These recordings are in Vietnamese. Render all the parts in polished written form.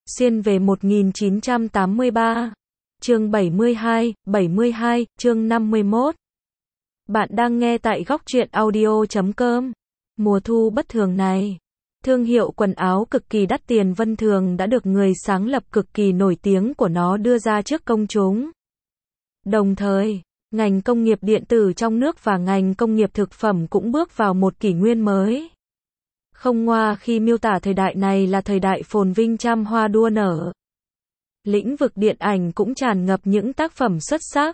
Xuyên về 1983. Chương 72, chương 51. Bạn đang nghe tại góc truyện audio.com. Mùa thu bất thường này, thương hiệu quần áo cực kỳ đắt tiền Vân Thường đã được người sáng lập cực kỳ nổi tiếng của nó đưa ra trước công chúng. Đồng thời, ngành công nghiệp điện tử trong nước và ngành công nghiệp thực phẩm cũng bước vào một kỷ nguyên mới. Không ngoa khi miêu tả thời đại này là thời đại phồn vinh trăm hoa đua nở. Lĩnh vực điện ảnh cũng tràn ngập những tác phẩm xuất sắc.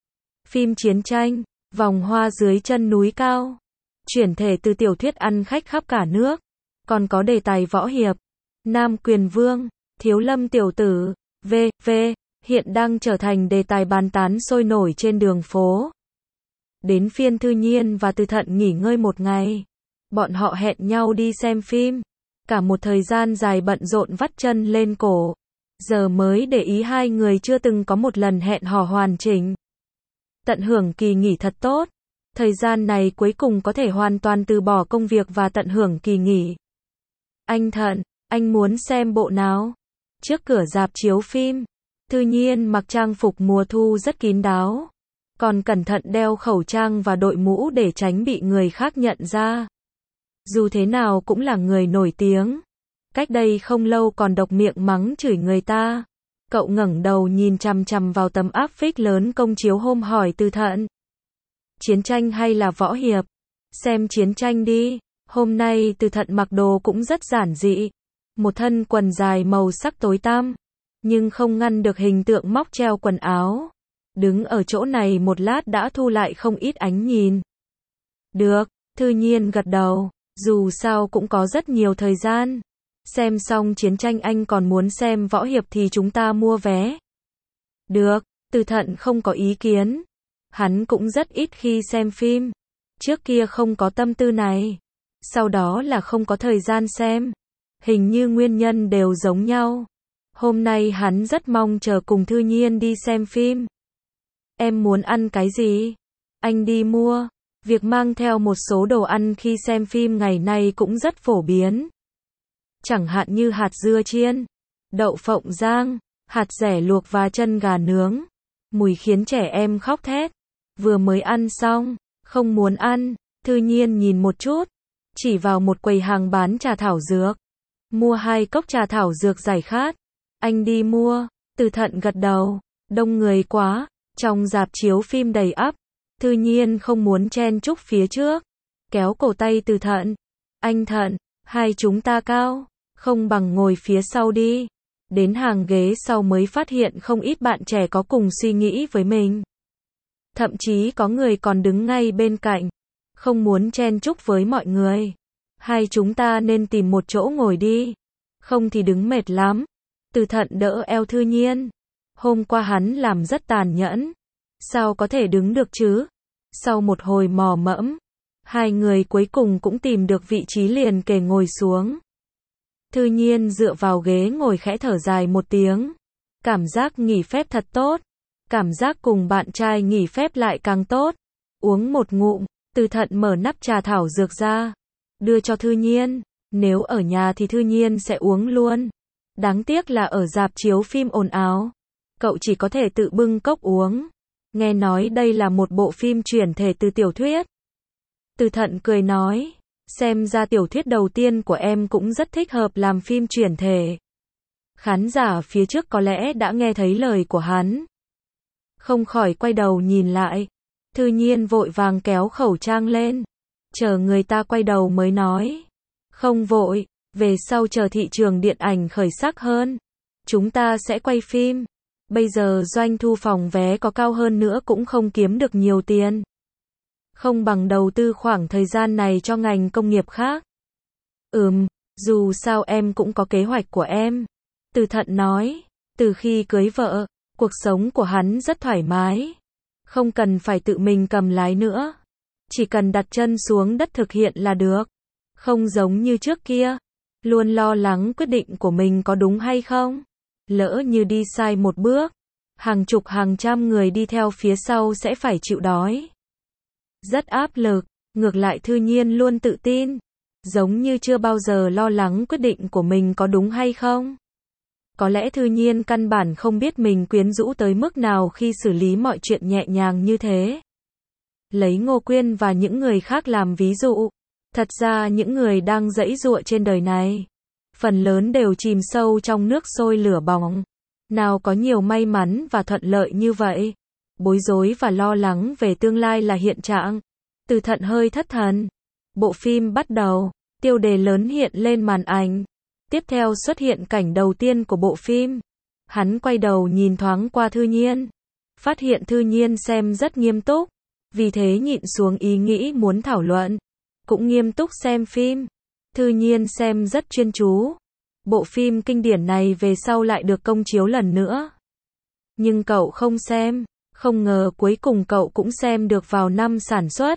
Phim chiến tranh, Vòng hoa dưới chân núi cao, chuyển thể từ tiểu thuyết ăn khách khắp cả nước. Còn có đề tài võ hiệp, Nam Quyền Vương, Thiếu Lâm Tiểu Tử, v.v. hiện đang trở thành đề tài bàn tán sôi nổi trên đường phố. Đến phiên Thư Nhiên và Từ Thận nghỉ ngơi một ngày. Bọn họ hẹn nhau đi xem phim. Cả một thời gian dài bận rộn vắt chân lên cổ. Giờ mới để ý hai người chưa từng có một lần hẹn hò hoàn chỉnh. Tận hưởng kỳ nghỉ thật tốt. Thời gian này cuối cùng có thể hoàn toàn từ bỏ công việc và tận hưởng kỳ nghỉ. Anh Thận, anh muốn xem bộ nào? Trước cửa rạp chiếu phim, Thư Nhiên mặc trang phục mùa thu rất kín đáo. Còn cẩn thận đeo khẩu trang và đội mũ để tránh bị người khác nhận ra. Dù thế nào cũng là người nổi tiếng. Cách đây không lâu còn độc miệng mắng chửi người ta. Cậu ngẩng đầu nhìn chằm chằm vào tấm áp phích lớn công chiếu hôm hỏi Từ Thận. Chiến tranh hay là võ hiệp? Xem chiến tranh đi. Hôm nay Từ Thận mặc đồ cũng rất giản dị. Một thân quần dài màu sắc tối tăm. Nhưng không ngăn được hình tượng móc treo quần áo. Đứng ở chỗ này một lát đã thu lại không ít ánh nhìn. Được, Thư Nhiên gật đầu. Dù sao cũng có rất nhiều thời gian. Xem xong chiến tranh anh còn muốn xem võ hiệp thì chúng ta mua vé. Được, Từ Thận không có ý kiến. Hắn cũng rất ít khi xem phim. Trước kia không có tâm tư này. Sau đó là không có thời gian xem. Hình như nguyên nhân đều giống nhau. Hôm nay hắn rất mong chờ cùng Thư Nhiên đi xem phim. Em muốn ăn cái gì? Anh đi mua. Việc mang theo một số đồ ăn khi xem phim ngày nay cũng rất phổ biến. Chẳng hạn như hạt dưa chiên, đậu phộng rang, hạt dẻ luộc và chân gà nướng. Mùi khiến trẻ em khóc thét. Vừa mới ăn xong, không muốn ăn. Thư Nhiên nhìn một chút, chỉ vào một quầy hàng bán trà thảo dược. Mua 2 cốc trà thảo dược giải khát. Anh đi mua. Từ Thận gật đầu. Đông người quá, trong rạp chiếu phim đầy ắp. Thư Nhiên không muốn chen chúc phía trước. Kéo cổ tay Từ Thận. Anh Thận, hai chúng ta cao, không bằng ngồi phía sau đi. Đến hàng ghế sau mới phát hiện không ít bạn trẻ có cùng suy nghĩ với mình. Thậm chí có người còn đứng ngay bên cạnh. Không muốn chen chúc với mọi người. Hai chúng ta nên tìm một chỗ ngồi đi. Không thì đứng mệt lắm. Từ Thận đỡ eo Thư Nhiên. Hôm qua hắn làm rất tàn nhẫn. Sao có thể đứng được chứ? Sau một hồi mò mẫm, hai người cuối cùng cũng tìm được vị trí liền kề ngồi xuống. Thư Nhiên dựa vào ghế ngồi khẽ thở dài một tiếng. Cảm giác nghỉ phép thật tốt. Cảm giác cùng bạn trai nghỉ phép lại càng tốt. Uống một ngụm, Từ Thận mở nắp trà thảo dược ra. Đưa cho Thư Nhiên. Nếu ở nhà thì Thư Nhiên sẽ uống luôn. Đáng tiếc là ở rạp chiếu phim ồn ào. Cậu chỉ có thể tự bưng cốc uống. Nghe nói đây là một bộ phim chuyển thể từ tiểu thuyết. Từ Thận cười nói. Xem ra tiểu thuyết đầu tiên của em cũng rất thích hợp làm phim chuyển thể. Khán giả phía trước có lẽ đã nghe thấy lời của hắn. Không khỏi quay đầu nhìn lại. Thư Nhiên vội vàng kéo khẩu trang lên. Chờ người ta quay đầu mới nói. Không vội, về sau chờ thị trường điện ảnh khởi sắc hơn. Chúng ta sẽ quay phim. Bây giờ doanh thu phòng vé có cao hơn nữa cũng không kiếm được nhiều tiền. Không bằng đầu tư khoảng thời gian này cho ngành công nghiệp khác. Dù sao em cũng có kế hoạch của em. Từ Thận nói, từ khi cưới vợ, cuộc sống của hắn rất thoải mái. Không cần phải tự mình cầm lái nữa. Chỉ cần đặt chân xuống đất thực hiện là được. Không giống như trước kia. Luôn lo lắng quyết định của mình có đúng hay không. Lỡ như đi sai một bước, hàng chục hàng trăm người đi theo phía sau sẽ phải chịu đói. Rất áp lực, ngược lại Thư Nhiên luôn tự tin. Giống như chưa bao giờ lo lắng quyết định của mình có đúng hay không. Có lẽ Thư Nhiên căn bản không biết mình quyến rũ tới mức nào khi xử lý mọi chuyện nhẹ nhàng như thế. Lấy Ngô Quyên và những người khác làm ví dụ. Thật ra những người đang giãy giụa trên đời này, phần lớn đều chìm sâu trong nước sôi lửa bỏng. Nào có nhiều may mắn và thuận lợi như vậy. Bối rối và lo lắng về tương lai là hiện trạng. Từ Thận hơi thất thần. Bộ phim bắt đầu, tiêu đề lớn hiện lên màn ảnh. Tiếp theo xuất hiện cảnh đầu tiên của bộ phim. Hắn quay đầu nhìn thoáng qua Thư Nhiên. Phát hiện Thư Nhiên xem rất nghiêm túc. Vì thế nhịn xuống ý nghĩ muốn thảo luận. Cũng nghiêm túc xem phim. Thư Nhiên xem rất chuyên chú. Bộ phim kinh điển này về sau lại được công chiếu lần nữa. Nhưng cậu không xem. Không ngờ cuối cùng cậu cũng xem được vào năm sản xuất.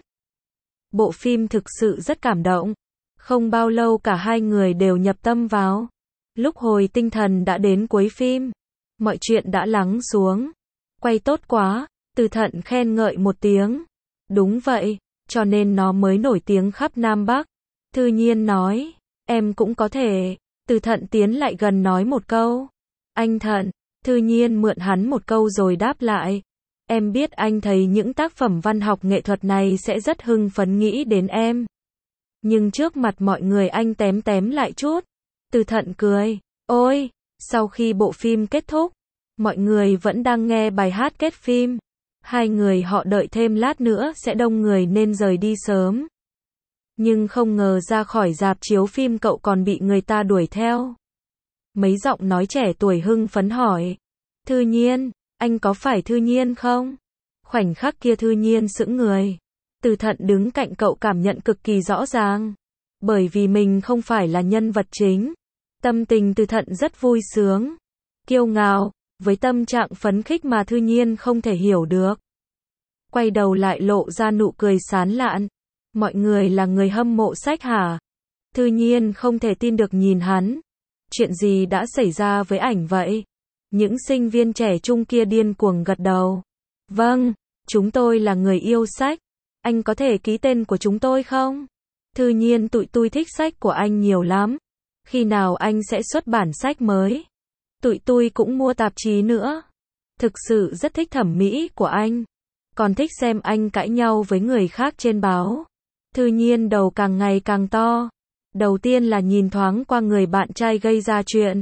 Bộ phim thực sự rất cảm động. Không bao lâu cả hai người đều nhập tâm vào. Lúc hồi tinh thần đã đến cuối phim. Mọi chuyện đã lắng xuống. Quay tốt quá. Từ Thận khen ngợi một tiếng. Đúng vậy, cho nên nó mới nổi tiếng khắp Nam Bắc. Thư Nhiên nói. Em cũng có thể. Từ Thận tiến lại gần nói một câu. Anh Thận. Thư Nhiên mượn hắn một câu rồi đáp lại. Em biết anh thấy những tác phẩm văn học nghệ thuật này sẽ rất hưng phấn nghĩ đến em. Nhưng trước mặt mọi người anh tém tém lại chút. Từ Thận cười. Ôi, sau khi bộ phim kết thúc, mọi người vẫn đang nghe bài hát kết phim. Hai người họ đợi thêm lát nữa sẽ đông người nên rời đi sớm. Nhưng không ngờ ra khỏi rạp chiếu phim cậu còn bị người ta đuổi theo. Mấy giọng nói trẻ tuổi hưng phấn hỏi. Thư Nhiên, anh có phải Thư Nhiên không? Khoảnh khắc kia Thư Nhiên sững người. Từ Thận đứng cạnh cậu cảm nhận cực kỳ rõ ràng. Bởi vì mình không phải là nhân vật chính. Tâm tình Từ Thận rất vui sướng, kiêu ngạo, với tâm trạng phấn khích mà Thư Nhiên không thể hiểu được. Quay đầu lại lộ ra nụ cười sán lạn. Mọi người là người hâm mộ sách hả? Thư Nhiên không thể tin được nhìn hắn. Chuyện gì đã xảy ra với ảnh vậy? Những sinh viên trẻ trung kia điên cuồng gật đầu. Vâng, chúng tôi là người yêu sách. Anh có thể ký tên của chúng tôi không? Thư Nhiên tụi tôi thích sách của anh nhiều lắm. Khi nào anh sẽ xuất bản sách mới? Tụi tôi cũng mua tạp chí nữa. Thực sự rất thích thẩm mỹ của anh. Còn thích xem anh cãi nhau với người khác trên báo. Thư Nhiên đầu càng ngày càng to. Đầu tiên là nhìn thoáng qua người bạn trai gây ra chuyện.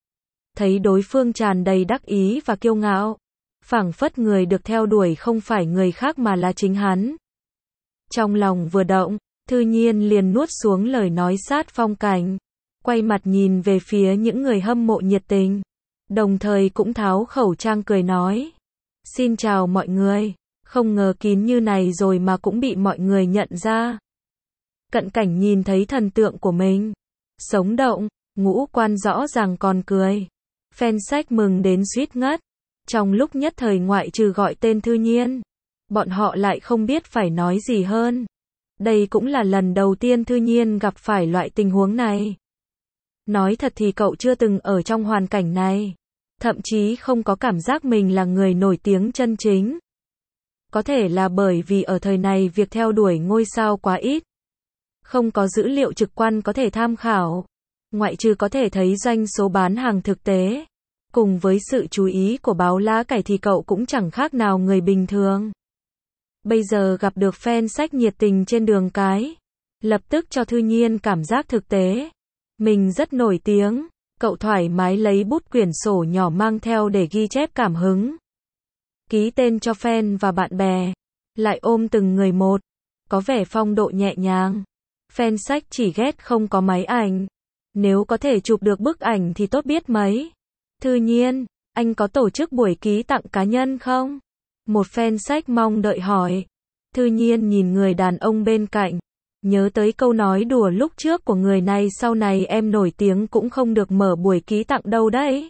Thấy đối phương tràn đầy đắc ý và kiêu ngạo. Phảng phất người được theo đuổi không phải người khác mà là chính hắn. Trong lòng vừa động, Thư Nhiên liền nuốt xuống lời nói sát phong cảnh. Quay mặt nhìn về phía những người hâm mộ nhiệt tình. Đồng thời cũng tháo khẩu trang cười nói. Xin chào mọi người. Không ngờ kín như này rồi mà cũng bị mọi người nhận ra. Cận cảnh nhìn thấy thần tượng của mình. Sống động, ngũ quan rõ ràng còn cười. Fan sách mừng đến suýt ngất. Trong lúc nhất thời ngoại trừ gọi tên Thư Nhiên, bọn họ lại không biết phải nói gì hơn. Đây cũng là lần đầu tiên Thư Nhiên gặp phải loại tình huống này. Nói thật thì cậu chưa từng ở trong hoàn cảnh này. Thậm chí không có cảm giác mình là người nổi tiếng chân chính. Có thể là bởi vì ở thời này việc theo đuổi ngôi sao quá ít. Không có dữ liệu trực quan có thể tham khảo. Ngoại trừ có thể thấy doanh số bán hàng thực tế. Cùng với sự chú ý của báo lá cải thì cậu cũng chẳng khác nào người bình thường. Bây giờ gặp được fan sách nhiệt tình trên đường cái. Lập tức cho Thư Nhiên cảm giác thực tế. Mình rất nổi tiếng. Cậu thoải mái lấy bút quyển sổ nhỏ mang theo để ghi chép cảm hứng. Ký tên cho fan và bạn bè. Lại ôm từng người một. Có vẻ phong độ nhẹ nhàng. Fan sách chỉ ghét không có máy ảnh. Nếu có thể chụp được bức ảnh thì tốt biết mấy. Thư Nhiên, anh có tổ chức buổi ký tặng cá nhân không? Một fan sách mong đợi hỏi. Thư Nhiên nhìn người đàn ông bên cạnh. Nhớ tới câu nói đùa lúc trước của người này, sau này em nổi tiếng cũng không được mở buổi ký tặng đâu đấy.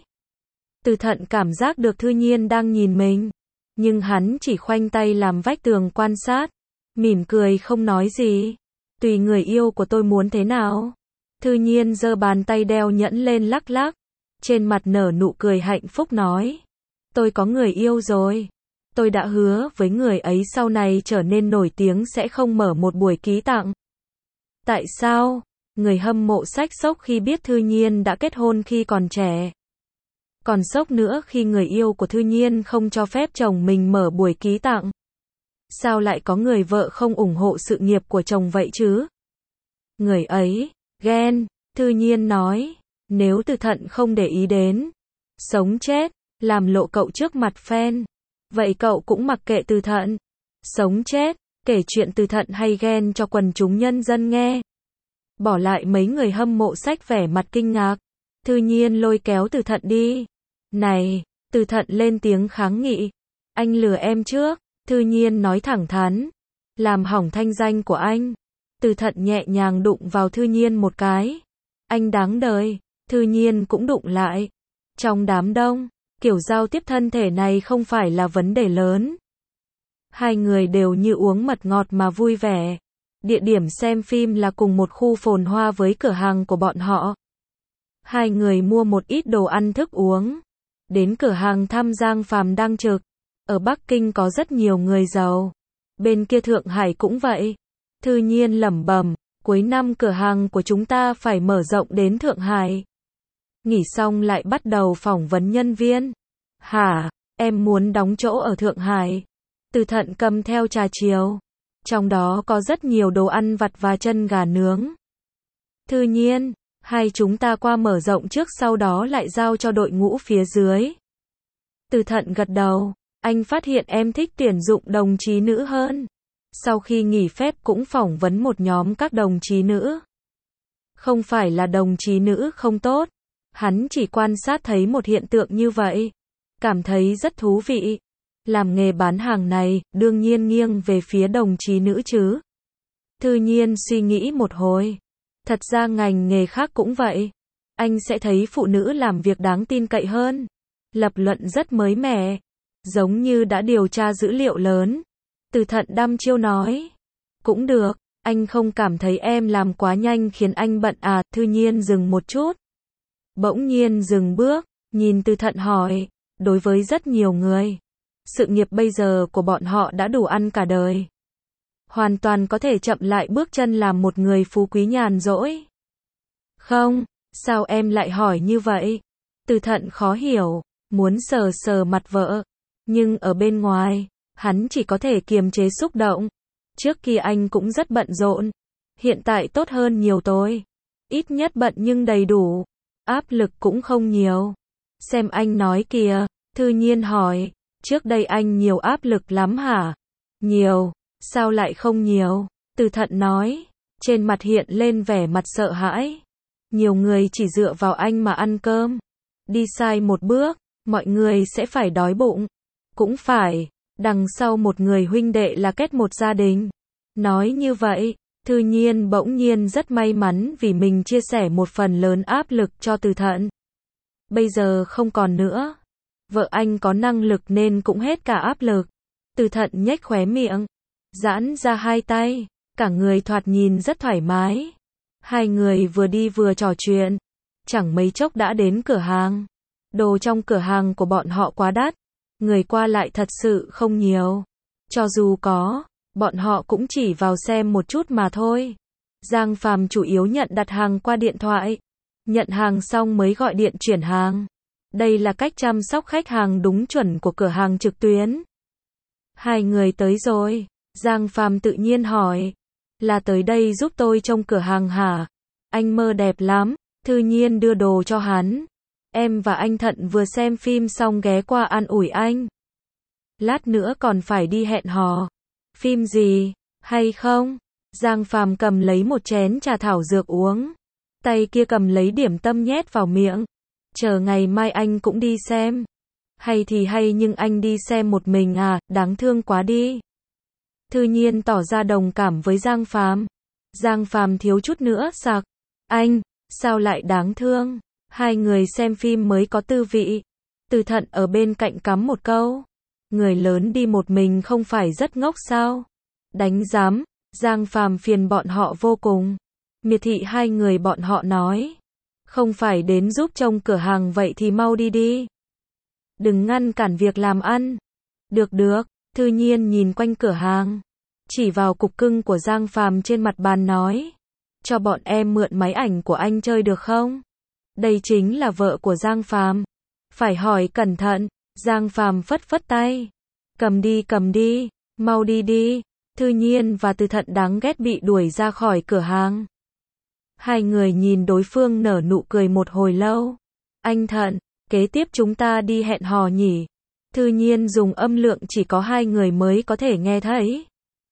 Từ Thận cảm giác được Thư Nhiên đang nhìn mình. Nhưng hắn chỉ khoanh tay làm vách tường quan sát. Mỉm cười không nói gì. Tùy người yêu của tôi muốn thế nào. Thư Nhiên giơ bàn tay đeo nhẫn lên lắc lắc. Trên mặt nở nụ cười hạnh phúc nói. Tôi có người yêu rồi. Tôi đã hứa với người ấy sau này trở nên nổi tiếng sẽ không mở một buổi ký tặng. Tại sao? Người hâm mộ sách sốc khi biết Thư Nhiên đã kết hôn khi còn trẻ. Còn sốc nữa khi người yêu của Thư Nhiên không cho phép chồng mình mở buổi ký tặng. Sao lại có người vợ không ủng hộ sự nghiệp của chồng vậy chứ? Người ấy, ghen, Thư Nhiên nói. Nếu Từ Thận không để ý đến, sống chết, làm lộ cậu trước mặt fan, vậy cậu cũng mặc kệ Từ Thận. Sống chết, kể chuyện Từ Thận hay ghen cho quần chúng nhân dân nghe. Bỏ lại mấy người hâm mộ sách vẻ mặt kinh ngạc. Thư Nhiên lôi kéo Từ Thận đi. Này, Từ Thận lên tiếng kháng nghị. Anh lừa em trước. Thư Nhiên nói thẳng thắn. Làm hỏng thanh danh của anh. Từ Thận nhẹ nhàng đụng vào Thư Nhiên một cái. Anh đáng đời. Thư Nhiên cũng đụng lại. Trong đám đông, kiểu giao tiếp thân thể này không phải là vấn đề lớn. Hai người đều như uống mật ngọt mà vui vẻ. Địa điểm xem phim là cùng một khu phồn hoa với cửa hàng của bọn họ. Hai người mua một ít đồ ăn thức uống. Đến cửa hàng thăm Giang Phàm đang trực. Ở Bắc Kinh có rất nhiều người giàu. Bên kia Thượng Hải cũng vậy. Thư Nhiên lẩm bẩm, cuối năm cửa hàng của chúng ta phải mở rộng đến Thượng Hải. Nghỉ xong lại bắt đầu phỏng vấn nhân viên. Hả, em muốn đóng chỗ ở Thượng Hải. Từ Thận cầm theo trà chiều. Trong đó có rất nhiều đồ ăn vặt và chân gà nướng. Thư Nhiên, hai chúng ta qua mở rộng trước sau đó lại giao cho đội ngũ phía dưới. Từ Thận gật đầu, anh phát hiện em thích tuyển dụng đồng chí nữ hơn. Sau khi nghỉ phép cũng phỏng vấn một nhóm các đồng chí nữ. Không phải là đồng chí nữ không tốt, hắn chỉ quan sát thấy một hiện tượng như vậy. Cảm thấy rất thú vị. Làm nghề bán hàng này, đương nhiên nghiêng về phía đồng chí nữ chứ. Thư Nhiên suy nghĩ một hồi. Thật ra ngành nghề khác cũng vậy. Anh sẽ thấy phụ nữ làm việc đáng tin cậy hơn. Lập luận rất mới mẻ. Giống như đã điều tra dữ liệu lớn. Từ Thận đăm chiêu nói. Cũng được, anh không cảm thấy em làm quá nhanh khiến anh bận à? Thư Nhiên dừng một chút. Bỗng nhiên dừng bước, nhìn Từ Thận hỏi. Đối với rất nhiều người, sự nghiệp bây giờ của bọn họ đã đủ ăn cả đời. Hoàn toàn có thể chậm lại bước chân làm một người phú quý nhàn rỗi. Không, sao em lại hỏi như vậy? Từ Thận khó hiểu, muốn sờ sờ mặt vợ. Nhưng ở bên ngoài, hắn chỉ có thể kiềm chế xúc động. Trước kia anh cũng rất bận rộn. Hiện tại tốt hơn nhiều tôi. Ít nhất bận nhưng đầy đủ. Áp lực cũng không nhiều. Xem anh nói kìa, Thư Nhiên hỏi. Trước đây anh nhiều áp lực lắm hả? Nhiều, sao lại không nhiều? Từ Thận nói. Trên mặt hiện lên vẻ mặt sợ hãi. Nhiều người chỉ dựa vào anh mà ăn cơm. Đi sai một bước, mọi người sẽ phải đói bụng. Cũng phải, đằng sau một người huynh đệ là kết một gia đình. Nói như vậy, Thư Nhiên bỗng nhiên rất may mắn vì mình chia sẻ một phần lớn áp lực cho Từ Thận. Bây giờ không còn nữa. Vợ anh có năng lực nên cũng hết cả áp lực. Từ Thận nhếch khóe miệng, giãn ra hai tay, cả người thoạt nhìn rất thoải mái. Hai người vừa đi vừa trò chuyện. Chẳng mấy chốc đã đến cửa hàng. Đồ trong cửa hàng của bọn họ quá đắt. Người qua lại thật sự không nhiều. Cho dù có, bọn họ cũng chỉ vào xem một chút mà thôi. Giang Phàm chủ yếu nhận đặt hàng qua điện thoại. Nhận hàng xong mới gọi điện chuyển hàng. Đây là cách chăm sóc khách hàng đúng chuẩn của cửa hàng trực tuyến. Hai người tới rồi. Giang Phàm tự nhiên hỏi. Là tới đây giúp tôi trông cửa hàng hả? Anh mơ đẹp lắm. Thư Nhiên đưa đồ cho hắn. Em và anh Thận vừa xem phim xong ghé qua an ủi anh. Lát nữa còn phải đi hẹn hò. Phim gì? Hay không? Giang Phàm cầm lấy một chén trà thảo dược uống. Tay kia cầm lấy điểm tâm nhét vào miệng. Chờ ngày mai anh cũng đi xem. Hay thì hay nhưng anh đi xem một mình à, đáng thương quá đi. Thư Nhiên tỏ ra đồng cảm với Giang Phàm. Giang Phàm thiếu chút nữa sặc. Anh, sao lại đáng thương? Hai người xem phim mới có tư vị. Từ Thận ở bên cạnh cắm một câu. Người lớn đi một mình không phải rất ngốc sao? Đánh giám. Giang Phàm phiền bọn họ vô cùng. Miệt thị hai người bọn họ nói. Không phải đến giúp trông cửa hàng vậy thì mau đi đi. Đừng ngăn cản việc làm ăn. Được được, Thư Nhiên nhìn quanh cửa hàng. Chỉ vào cục cưng của Giang Phàm trên mặt bàn nói. Cho bọn em mượn máy ảnh của anh chơi được không? Đây chính là vợ của Giang Phàm. Phải hỏi cẩn thận. Giang Phàm phất phất tay. Cầm đi, mau đi đi. Thư Nhiên và Từ Thận đáng ghét bị đuổi ra khỏi cửa hàng. Hai người nhìn đối phương nở nụ cười một hồi lâu. Anh Thận, kế tiếp chúng ta đi hẹn hò nhỉ? Thư Nhiên dùng âm lượng chỉ có hai người mới có thể nghe thấy.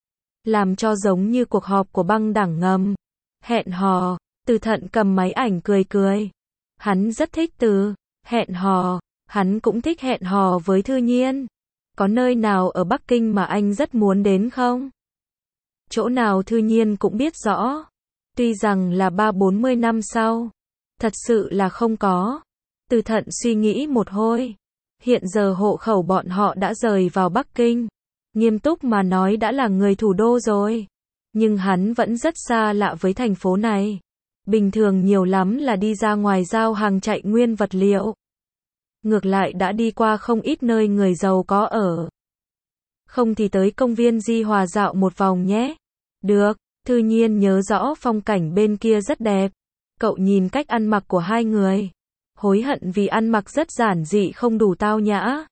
Làm cho giống như cuộc họp của băng đảng ngầm. Hẹn hò, Từ Thận cầm máy ảnh cười cười. Hắn rất thích từ hẹn hò, hắn cũng thích hẹn hò với Thư Nhiên. Có nơi nào ở Bắc Kinh mà anh rất muốn đến không? Chỗ nào Thư Nhiên cũng biết rõ. Tuy rằng là 30-40 năm sau. Thật sự là không có. Từ Thận suy nghĩ một hồi. Hiện giờ hộ khẩu bọn họ đã rời vào Bắc Kinh. Nghiêm túc mà nói đã là người thủ đô rồi. Nhưng hắn vẫn rất xa lạ với thành phố này. Bình thường nhiều lắm là đi ra ngoài giao hàng chạy nguyên vật liệu. Ngược lại đã đi qua không ít nơi người giàu có ở. Không thì tới công viên Di Hòa dạo một vòng nhé. Được, Thư Nhiên nhớ rõ phong cảnh bên kia rất đẹp. Cậu nhìn cách ăn mặc của hai người. Hối hận vì ăn mặc rất giản dị không đủ tao nhã.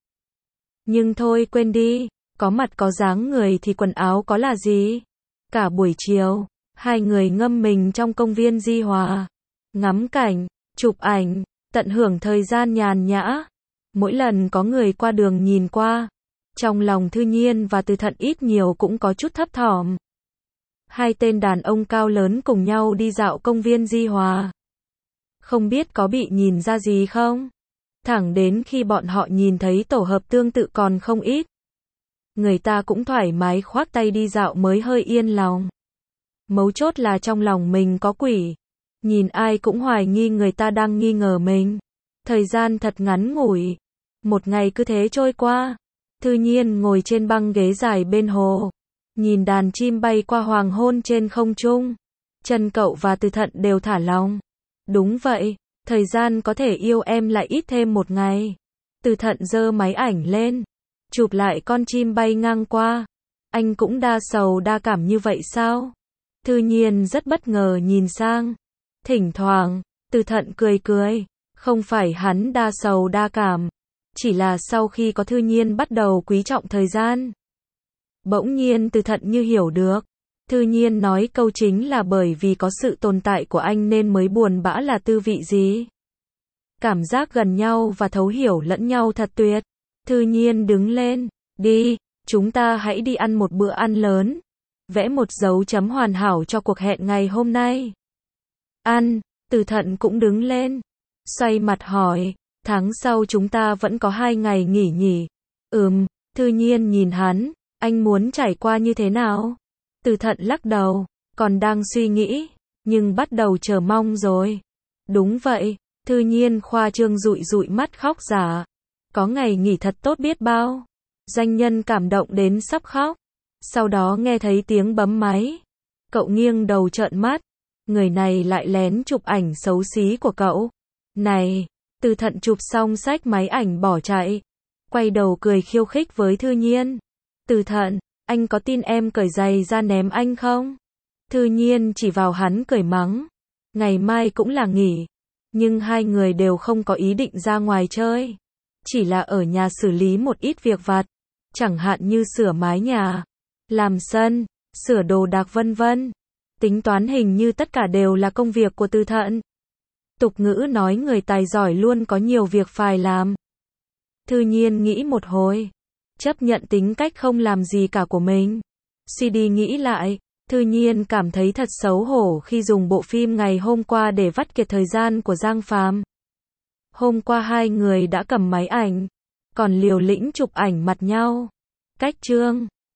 Nhưng thôi quên đi, có mặt có dáng người thì quần áo có là gì. Cả buổi chiều, hai người ngâm mình trong công viên Di Hòa. Ngắm cảnh, chụp ảnh, tận hưởng thời gian nhàn nhã. Mỗi lần có người qua đường nhìn qua, trong lòng Thư Nhiên và Từ Thận ít nhiều cũng có chút thấp thỏm. Hai tên đàn ông cao lớn cùng nhau đi dạo công viên Di Hòa. Không biết có bị nhìn ra gì không? Thẳng đến khi bọn họ nhìn thấy tổ hợp tương tự còn không ít. Người ta cũng thoải mái khoác tay đi dạo mới hơi yên lòng. Mấu chốt là trong lòng mình có quỷ. Nhìn ai cũng hoài nghi người ta đang nghi ngờ mình. Thời gian thật ngắn ngủi. Một ngày cứ thế trôi qua. Thư Nhiên ngồi trên băng ghế dài bên hồ. Nhìn đàn chim bay qua hoàng hôn trên không trung. Chân cậu và Từ Thận đều thả lỏng. Đúng vậy, thời gian có thể yêu em lại ít thêm một ngày. Từ Thận giơ máy ảnh lên. Chụp lại con chim bay ngang qua. Anh cũng đa sầu đa cảm như vậy sao? Thư Nhiên rất bất ngờ nhìn sang. Thỉnh thoảng, Từ Thận cười cười. Không phải hắn đa sầu đa cảm. Chỉ là sau khi có Thư Nhiên bắt đầu quý trọng thời gian. Bỗng nhiên Từ Thận như hiểu được. Thư Nhiên nói câu chính là bởi vì có sự tồn tại của anh nên mới buồn bã là tư vị gì. Cảm giác gần nhau và thấu hiểu lẫn nhau thật tuyệt. Thư Nhiên đứng lên. Đi, chúng ta hãy đi ăn một bữa ăn lớn. Vẽ một dấu chấm hoàn hảo cho cuộc hẹn ngày hôm nay. Ăn, Từ Thận cũng đứng lên. Xoay mặt hỏi, tháng sau chúng ta vẫn có 2 ngày nghỉ nhỉ? Thư Nhiên nhìn hắn, anh muốn trải qua như thế nào? Từ Thận lắc đầu, còn đang suy nghĩ, nhưng bắt đầu chờ mong rồi. Đúng vậy, Thư Nhiên khoa trương dụi dụi mắt khóc giả. Có ngày nghỉ thật tốt biết bao. Doanh nhân cảm động đến sắp khóc. Sau đó nghe thấy tiếng bấm máy. Cậu nghiêng đầu trợn mắt. Người này lại lén chụp ảnh xấu xí của cậu. Này, Từ Thận chụp xong xách máy ảnh bỏ chạy. Quay đầu cười khiêu khích với Thư Nhiên. Từ Thận, anh có tin em cởi giày ra ném anh không? Thư Nhiên chỉ vào hắn cười mắng. Ngày mai cũng là nghỉ. Nhưng hai người đều không có ý định ra ngoài chơi. Chỉ là ở nhà xử lý một ít việc vặt. Chẳng hạn như sửa mái nhà, làm sân, sửa đồ đạc vân vân. Tính toán hình như tất cả đều là công việc của Từ Thận. Tục ngữ nói người tài giỏi luôn có nhiều việc phải làm. Thư Nhiên nghĩ một hồi. Chấp nhận tính cách không làm gì cả của mình. Suy đi nghĩ lại, Thư Nhiên cảm thấy thật xấu hổ khi dùng bộ phim ngày hôm qua để vắt kiệt thời gian của Giang Phàm. Hôm qua hai người đã cầm máy ảnh, còn liều lĩnh chụp ảnh mặt nhau. Cách chương